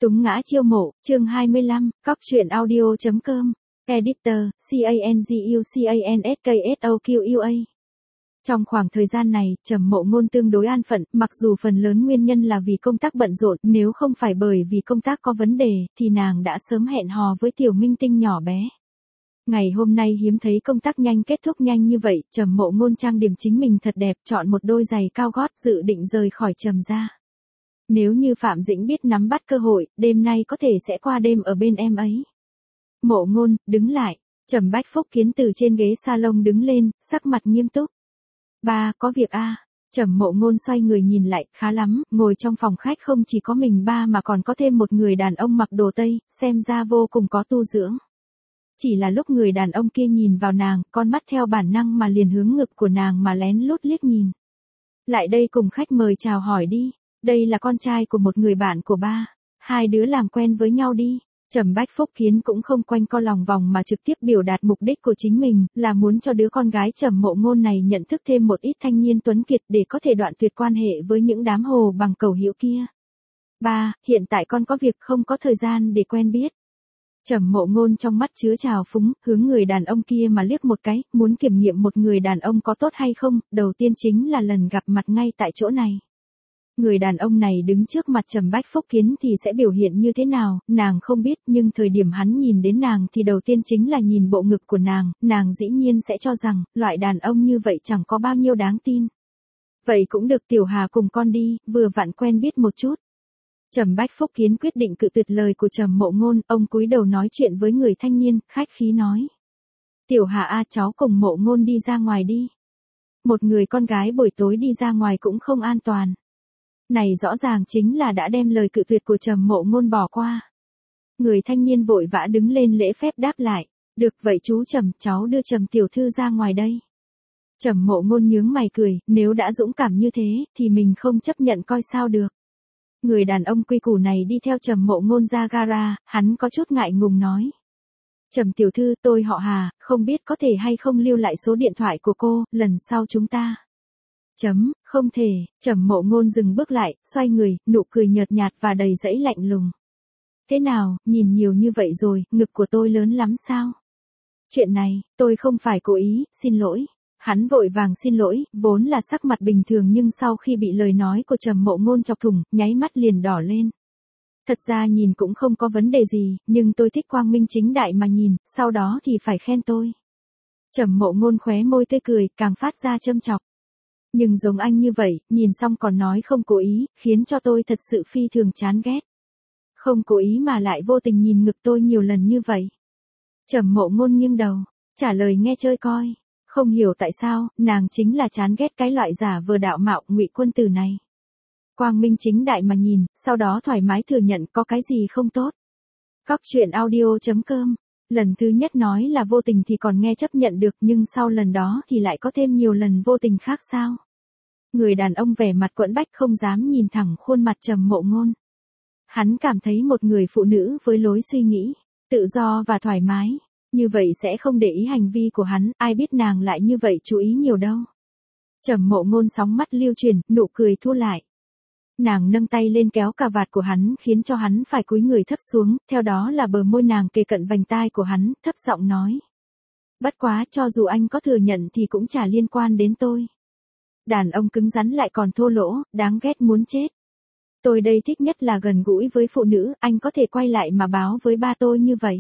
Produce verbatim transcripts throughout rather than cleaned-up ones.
Túng ngã chiêu mộ, chương hai mươi lăm, cóc truyện audio chấm com, Editor, C A N G U C A N S K S O Q U A. Trong khoảng thời gian này, Trầm Mộ Ngôn tương đối an phận, mặc dù phần lớn nguyên nhân là vì công tác bận rộn, nếu không phải bởi vì công tác có vấn đề, thì nàng đã sớm hẹn hò với tiểu minh tinh nhỏ bé. Ngày hôm nay hiếm thấy công tác nhanh kết thúc nhanh như vậy, Trầm Mộ Ngôn trang điểm chính mình thật đẹp, chọn một đôi giày cao gót dự định rời khỏi Trầm gia. Nếu như Phạm Dĩnh biết nắm bắt cơ hội, đêm nay có thể sẽ qua đêm ở bên em ấy. Mộ Ngôn, đứng lại. Trầm Bách Phúc Kiến từ trên ghế salon đứng lên, sắc mặt nghiêm túc. Ba, có việc a. À. Trầm Mộ Ngôn xoay người nhìn lại, khá lắm, ngồi trong phòng khách không chỉ có mình ba mà còn có thêm một người đàn ông mặc đồ Tây, xem ra vô cùng có tu dưỡng. Chỉ là lúc người đàn ông kia nhìn vào nàng, con mắt theo bản năng mà liền hướng ngực của nàng mà lén lút liếc nhìn. Lại đây cùng khách mời chào hỏi đi. Đây là con trai của một người bạn của ba. Hai đứa làm quen với nhau đi. Trầm Bách Phúc Kiến cũng không quanh co lòng vòng mà trực tiếp biểu đạt mục đích của chính mình, là muốn cho đứa con gái Trầm Mộ Ngôn này nhận thức thêm một ít thanh niên tuấn kiệt để có thể đoạn tuyệt quan hệ với những đám hồ bằng cầu hữu kia. Ba, hiện tại con có việc không có thời gian để quen biết. Trầm Mộ Ngôn trong mắt chứa trào phúng, hướng người đàn ông kia mà liếc một cái, muốn kiểm nghiệm một người đàn ông có tốt hay không, đầu tiên chính là lần gặp mặt ngay tại chỗ này. Người đàn ông này đứng trước mặt Trầm Bách Phúc Kiến thì sẽ biểu hiện như thế nào, nàng không biết, nhưng thời điểm hắn nhìn đến nàng thì đầu tiên chính là nhìn bộ ngực của nàng, nàng dĩ nhiên sẽ cho rằng, loại đàn ông như vậy chẳng có bao nhiêu đáng tin. Vậy cũng được, Tiểu Hà cùng con đi, vừa vặn quen biết một chút. Trầm Bách Phúc Kiến quyết định cự tuyệt lời của Trầm Mộ Ngôn, ông cúi đầu nói chuyện với người thanh niên, khách khí nói. Tiểu Hà a, cháu cùng Mộ Ngôn đi ra ngoài đi. Một người con gái buổi tối đi ra ngoài cũng không an toàn. Này rõ ràng chính là đã đem lời cự tuyệt của Trầm Mộ Ngôn bỏ qua. Người thanh niên vội vã đứng lên lễ phép đáp lại, được vậy chú Trầm, cháu đưa Trầm tiểu thư ra ngoài đây. Trầm Mộ Ngôn nhướng mày cười, nếu đã dũng cảm như thế, thì mình không chấp nhận coi sao được. Người đàn ông quy củ này đi theo Trầm Mộ Ngôn ra gara, hắn có chút ngại ngùng nói. Trầm tiểu thư, tôi họ Hà, không biết có thể hay không lưu lại số điện thoại của cô, lần sau chúng ta. Chấm, không thể. Trầm Mộ Ngôn dừng bước lại, xoay người, nụ cười nhợt nhạt và đầy dẫy lạnh lùng. Thế nào, nhìn nhiều như vậy rồi, ngực của tôi lớn lắm sao? Chuyện này, tôi không phải cố ý, xin lỗi. Hắn vội vàng xin lỗi, vốn là sắc mặt bình thường nhưng sau khi bị lời nói của Trầm Mộ Ngôn chọc thủng, nháy mắt liền đỏ lên. Thật ra nhìn cũng không có vấn đề gì, nhưng tôi thích quang minh chính đại mà nhìn, sau đó thì phải khen tôi. Trầm Mộ Ngôn khóe môi tươi cười, càng phát ra châm chọc. Nhưng giống anh như vậy, nhìn xong còn nói không cố ý, khiến cho tôi thật sự phi thường chán ghét. Không cố ý mà lại vô tình nhìn ngực tôi nhiều lần như vậy. Trầm Mộ Ngôn nghiêng đầu, trả lời nghe chơi coi. Không hiểu tại sao, nàng chính là chán ghét cái loại giả vờ đạo mạo ngụy quân tử này. Quang minh chính đại mà nhìn, sau đó thoải mái thừa nhận có cái gì không tốt. Cóc truyện audio chấm com. Lần thứ nhất nói là vô tình thì còn nghe chấp nhận được, nhưng sau lần đó thì lại có thêm nhiều lần vô tình khác sao? Người đàn ông vẻ mặt quẫn bách không dám nhìn thẳng khuôn mặt Trầm Mộ Ngôn. Hắn cảm thấy một người phụ nữ với lối suy nghĩ, tự do và thoải mái, như vậy sẽ không để ý hành vi của hắn, ai biết nàng lại như vậy chú ý nhiều đâu. Trầm Mộ Ngôn sóng mắt lưu chuyển, nụ cười thu lại. Nàng nâng tay lên kéo cà vạt của hắn khiến cho hắn phải cúi người thấp xuống, theo đó là bờ môi nàng kề cận vành tai của hắn, thấp giọng nói. Bất quá, cho dù anh có thừa nhận thì cũng chả liên quan đến tôi. Đàn ông cứng rắn lại còn thô lỗ, đáng ghét muốn chết. Tôi đây thích nhất là gần gũi với phụ nữ, anh có thể quay lại mà báo với ba tôi như vậy.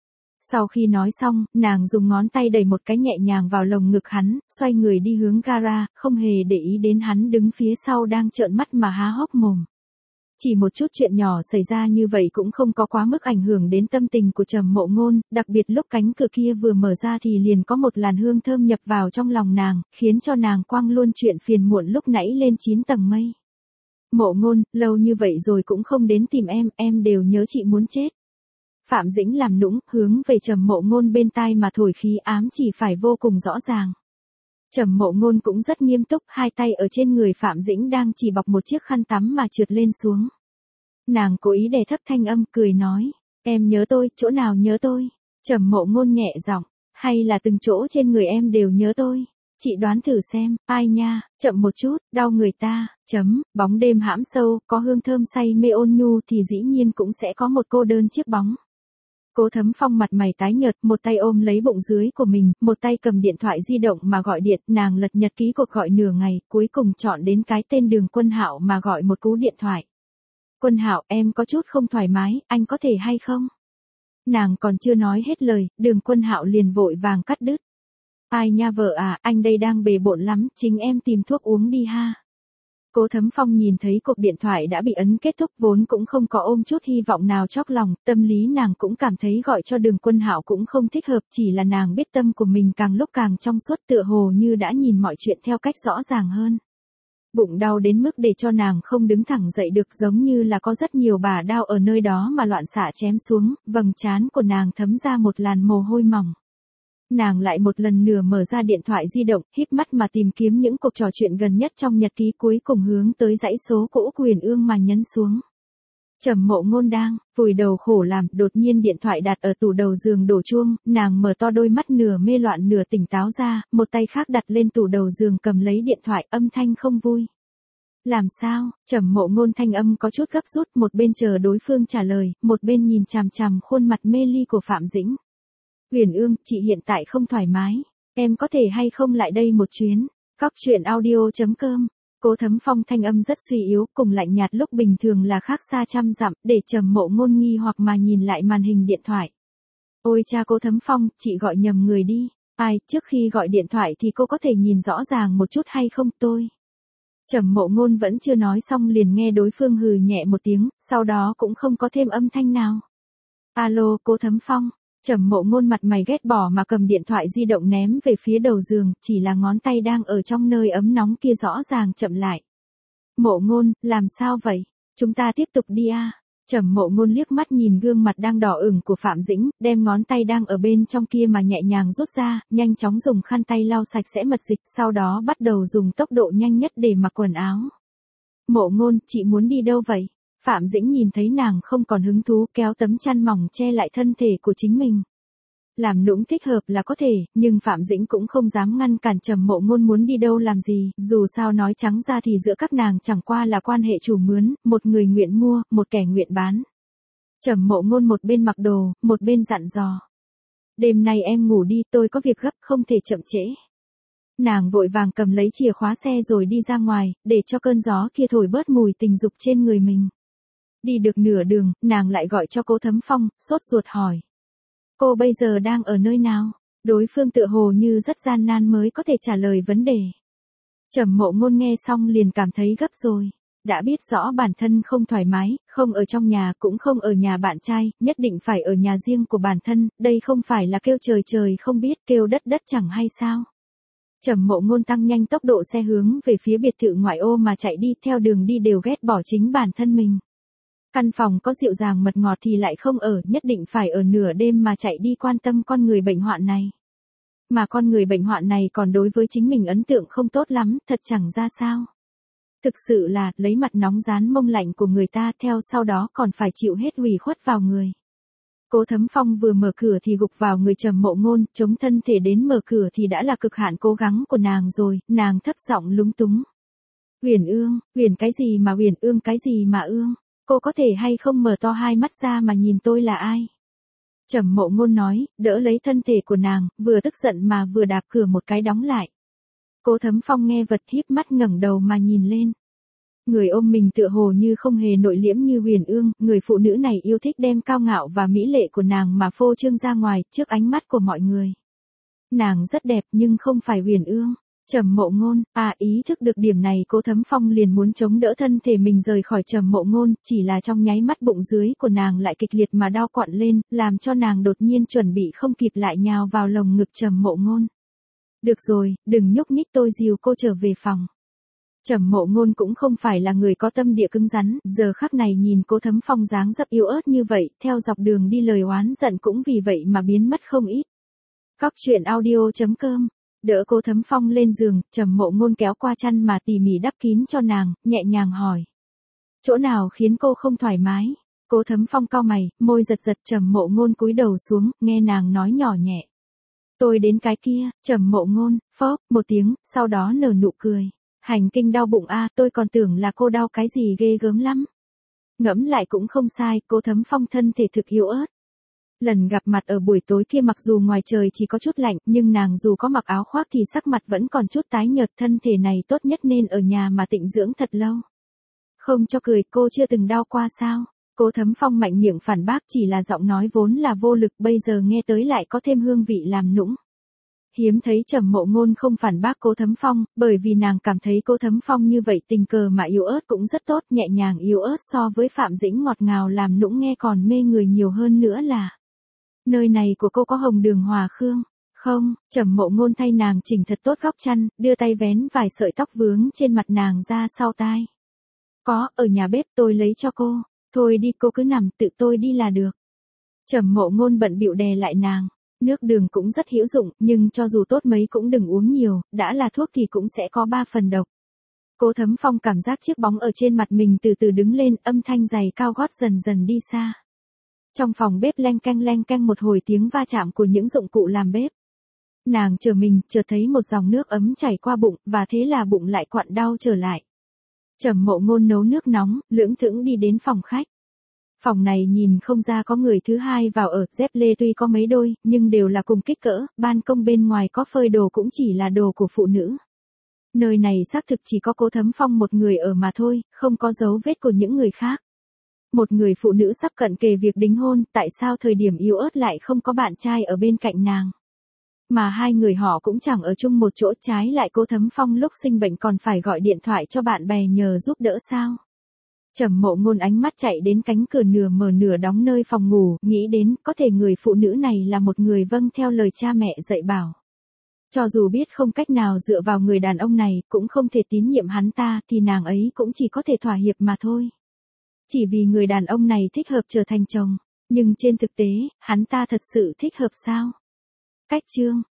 Sau khi nói xong, nàng dùng ngón tay đẩy một cái nhẹ nhàng vào lồng ngực hắn, xoay người đi hướng gara, không hề để ý đến hắn đứng phía sau đang trợn mắt mà há hốc mồm. Chỉ một chút chuyện nhỏ xảy ra như vậy cũng không có quá mức ảnh hưởng đến tâm tình của Trầm Mộ Ngôn, đặc biệt lúc cánh cửa kia vừa mở ra thì liền có một làn hương thơm nhập vào trong lòng nàng, khiến cho nàng quăng luôn chuyện phiền muộn lúc nãy lên chín tầng mây. Mộ Ngôn, lâu như vậy rồi cũng không đến tìm em, em đều nhớ chị muốn chết. Phạm Dĩnh làm nũng, hướng về Trầm Mộ Ngôn bên tai mà thổi khí ám chỉ phải vô cùng rõ ràng. Trầm Mộ Ngôn cũng rất nghiêm túc, hai tay ở trên người Phạm Dĩnh đang chỉ bọc một chiếc khăn tắm mà trượt lên xuống. Nàng cố ý đè thấp thanh âm, cười nói, em nhớ tôi, chỗ nào nhớ tôi? Trầm Mộ Ngôn nhẹ giọng, hay là từng chỗ trên người em đều nhớ tôi? chị đoán thử xem, ai nha, chậm một chút, đau người ta, chấm, bóng đêm hãm sâu, có hương thơm say mê ôn nhu thì dĩ nhiên cũng sẽ có một cô đơn chiếc bóng. Cố Thấm Phong mặt mày tái nhợt, một tay ôm lấy bụng dưới của mình, một tay cầm điện thoại di động mà gọi điện, nàng lật nhật ký cuộc gọi nửa ngày, cuối cùng chọn đến cái tên Đường Quân Hạo mà gọi một cú điện thoại. Quân Hạo, em có chút không thoải mái, anh có thể hay không? Nàng còn chưa nói hết lời, Đường Quân Hạo liền vội vàng cắt đứt. Ai nha vợ à, anh đây đang bề bộn lắm, chính em tìm thuốc uống đi ha. Cố Thấm Phong nhìn thấy cuộc điện thoại đã bị ấn kết thúc, vốn cũng không có ôm chút hy vọng nào chót lòng, tâm lý nàng cũng cảm thấy gọi cho Đường Quân Hạo cũng không thích hợp, chỉ là nàng biết tâm của mình càng lúc càng trong suốt, tựa hồ như đã nhìn mọi chuyện theo cách rõ ràng hơn. Bụng đau đến mức để cho nàng không đứng thẳng dậy được, giống như là có rất nhiều bà đao ở nơi đó mà loạn xạ chém xuống, vầng trán của nàng thấm ra một làn mồ hôi mỏng. Nàng lại một lần nữa mở ra điện thoại di động, híp mắt mà tìm kiếm những cuộc trò chuyện gần nhất trong nhật ký, cuối cùng hướng tới dãy số cũ của Huyền Ương mà nhấn xuống. Trầm Mộ Ngôn đang vùi đầu khổ làm, đột nhiên điện thoại đặt ở tủ đầu giường đổ chuông, nàng mở to đôi mắt nửa mê loạn nửa tỉnh táo ra, một tay khác đặt lên tủ đầu giường cầm lấy điện thoại, âm thanh không vui. Làm sao? Trầm Mộ Ngôn thanh âm có chút gấp rút, một bên chờ đối phương trả lời, một bên nhìn chằm chằm khuôn mặt mê ly của Phạm Dĩnh. Huyền Ương, chị hiện tại không thoải mái, em có thể hay không lại đây một chuyến? Cóc truyện audio chấm com. Cố Thấm Phong thanh âm rất suy yếu, cùng lạnh nhạt lúc bình thường là khác xa trăm dặm, để Trầm Mộ Ngôn nghi hoặc mà nhìn lại màn hình điện thoại. Ôi cha Cố Thấm Phong, chị gọi nhầm người đi. Ai, trước khi gọi điện thoại thì cô có thể nhìn rõ ràng một chút hay không tôi? Trầm Mộ Ngôn vẫn chưa nói xong liền nghe đối phương hừ nhẹ một tiếng, sau đó cũng không có thêm âm thanh nào. Alo, Cố Thấm Phong. Trầm Mộ Ngôn mặt mày ghét bỏ mà cầm điện thoại di động ném về phía đầu giường, chỉ là ngón tay đang ở trong nơi ấm nóng kia rõ ràng chậm lại. Mộ Ngôn, làm sao vậy? Chúng ta tiếp tục đi à? Trầm Mộ Ngôn liếc mắt nhìn gương mặt đang đỏ ửng của Phạm Dĩnh, đem ngón tay đang ở bên trong kia mà nhẹ nhàng rút ra, nhanh chóng dùng khăn tay lau sạch sẽ mật dịch, sau đó bắt đầu dùng tốc độ nhanh nhất để mặc quần áo. Mộ Ngôn, chị muốn đi đâu vậy? Phạm Dĩnh nhìn thấy nàng không còn hứng thú, kéo tấm chăn mỏng che lại thân thể của chính mình. Làm nũng thích hợp là có thể, nhưng Phạm Dĩnh cũng không dám ngăn cản Trầm Mộ Ngôn muốn đi đâu làm gì, dù sao nói trắng ra thì giữa các nàng chẳng qua là quan hệ chủ mướn, một người nguyện mua, một kẻ nguyện bán. Trầm Mộ Ngôn một bên mặc đồ, một bên dặn dò. Đêm nay em ngủ đi, tôi có việc gấp, không thể chậm trễ. Nàng vội vàng cầm lấy chìa khóa xe rồi đi ra ngoài, để cho cơn gió kia thổi bớt mùi tình dục trên người mình. Đi được nửa đường, nàng lại gọi cho Cố Thấm Phong, sốt ruột hỏi. Cô bây giờ đang ở nơi nào? Đối phương tựa hồ như rất gian nan mới có thể trả lời vấn đề. Trầm Mộ Ngôn nghe xong liền cảm thấy gấp rồi. Đã biết rõ bản thân không thoải mái, không ở trong nhà cũng không ở nhà bạn trai, nhất định phải ở nhà riêng của bản thân, đây không phải là kêu trời trời không biết, kêu đất đất chẳng hay sao. Trầm Mộ Ngôn tăng nhanh tốc độ xe hướng về phía biệt thự ngoại ô mà chạy đi, theo đường đi đều ghét bỏ chính bản thân mình. Căn phòng có dịu dàng mật ngọt thì lại không ở, nhất định phải ở nửa đêm mà chạy đi quan tâm con người bệnh hoạn này. Mà con người bệnh hoạn này còn đối với chính mình ấn tượng không tốt lắm, thật chẳng ra sao. Thực sự là, lấy mặt nóng rán mông lạnh của người ta theo sau đó còn phải chịu hết ủy khuất vào người. Cố Thấm Phong vừa mở cửa thì gục vào người Trầm Mộ Ngôn, chống thân thể đến mở cửa thì đã là cực hạn cố gắng của nàng rồi, nàng thấp giọng lúng túng. Huyền Ương, Huyền cái gì mà Huyền Ương cái gì mà Ương? Cô có thể hay không mở to hai mắt ra mà nhìn tôi là ai? Trầm Mộ Ngôn nói, đỡ lấy thân thể của nàng, vừa tức giận mà vừa đạp cửa một cái đóng lại. Cố Thấm Phong nghe vật híp mắt ngẩng đầu mà nhìn lên. Người ôm mình tựa hồ như không hề nội liễm như Huyền Ương, người phụ nữ này yêu thích đem cao ngạo và mỹ lệ của nàng mà phô trương ra ngoài, trước ánh mắt của mọi người. Nàng rất đẹp nhưng không phải Huyền Ương. Trầm Mộ Ngôn, à ý thức được điểm này Cố Thấm Phong liền muốn chống đỡ thân thể mình rời khỏi Trầm Mộ Ngôn, chỉ là trong nháy mắt bụng dưới của nàng lại kịch liệt mà đau quặn lên, làm cho nàng đột nhiên chuẩn bị không kịp lại nhào vào lồng ngực Trầm Mộ Ngôn. Được rồi, đừng nhúc nhích tôi dìu cô trở về phòng. Trầm Mộ Ngôn cũng không phải là người có tâm địa cứng rắn, giờ khắc này nhìn Cố Thấm Phong dáng dấp yếu ớt như vậy, theo dọc đường đi lời oán giận cũng vì vậy mà biến mất không ít. Cóc truyện audio chấm com. Đỡ Cố Thấm Phong lên giường, Trầm Mộ Ngôn kéo qua chăn mà tỉ mỉ đắp kín cho nàng, nhẹ nhàng hỏi. Chỗ nào khiến cô không thoải mái? Cố Thấm Phong cau mày, môi giật giật. Trầm Mộ Ngôn cúi đầu xuống, nghe nàng nói nhỏ nhẹ. Tôi đến cái kia, Trầm Mộ Ngôn, phốc, một tiếng, sau đó nở nụ cười. Hành kinh đau bụng a, tôi còn tưởng là cô đau cái gì ghê gớm lắm. Ngẫm lại cũng không sai, Cố Thấm Phong thân thể thực yếu ớt. Lần gặp mặt ở buổi tối kia mặc dù ngoài trời chỉ có chút lạnh, nhưng nàng dù có mặc áo khoác thì sắc mặt vẫn còn chút tái nhợt, thân thể này tốt nhất nên ở nhà mà tịnh dưỡng thật lâu. Không cho cười, cô chưa từng đau qua sao? Cố Thấm Phong mạnh miệng phản bác, chỉ là giọng nói vốn là vô lực, bây giờ nghe tới lại có thêm hương vị làm nũng. Hiếm thấy Trầm Mộ Ngôn không phản bác Cố Thấm Phong, bởi vì nàng cảm thấy Cố Thấm Phong như vậy tình cờ mà yếu ớt cũng rất tốt, nhẹ nhàng yếu ớt so với Phạm Dĩnh ngọt ngào làm nũng nghe còn mê người nhiều hơn nữa là. Nơi này của cô có hồng đường hòa khương? Không, Trầm Mộ Ngôn thay nàng chỉnh thật tốt góc chăn, đưa tay vén vài sợi tóc vướng trên mặt nàng ra sau tai. Có, ở nhà bếp tôi lấy cho cô. Thôi đi, cô cứ nằm, tự tôi đi là được. Trầm Mộ Ngôn bận bịu đè lại nàng. Nước đường cũng rất hữu dụng, nhưng cho dù tốt mấy cũng đừng uống nhiều, đã là thuốc thì cũng sẽ có ba phần độc. Cố Thấm Phong cảm giác chiếc bóng ở trên mặt mình từ từ đứng lên, âm thanh giày cao gót dần dần đi xa. Trong phòng bếp leng keng leng keng một hồi tiếng va chạm của những dụng cụ làm bếp. Nàng chờ mình, chợt thấy một dòng nước ấm chảy qua bụng, và thế là bụng lại quặn đau trở lại. Trầm Mộ Ngôn nấu nước nóng, lưỡng thững đi đến phòng khách. Phòng này nhìn không ra có người thứ hai vào ở, dép lê tuy có mấy đôi, nhưng đều là cùng kích cỡ, ban công bên ngoài có phơi đồ cũng chỉ là đồ của phụ nữ. Nơi này xác thực chỉ có Cố Thấm Phong một người ở mà thôi, không có dấu vết của những người khác. Một người phụ nữ sắp cận kề việc đính hôn, tại sao thời điểm yếu ớt lại không có bạn trai ở bên cạnh nàng? Mà hai người họ cũng chẳng ở chung một chỗ, trái lại Cố Thấm Phong lúc sinh bệnh còn phải gọi điện thoại cho bạn bè nhờ giúp đỡ sao? Trầm Mộ Ngôn ánh mắt chạy đến cánh cửa nửa mở nửa đóng nơi phòng ngủ, nghĩ đến có thể người phụ nữ này là một người vâng theo lời cha mẹ dạy bảo. Cho dù biết không cách nào dựa vào người đàn ông này, cũng không thể tín nhiệm hắn ta, thì nàng ấy cũng chỉ có thể thỏa hiệp mà thôi. Chỉ vì người đàn ông này thích hợp trở thành chồng, nhưng trên thực tế, hắn ta thật sự thích hợp sao? Cách chương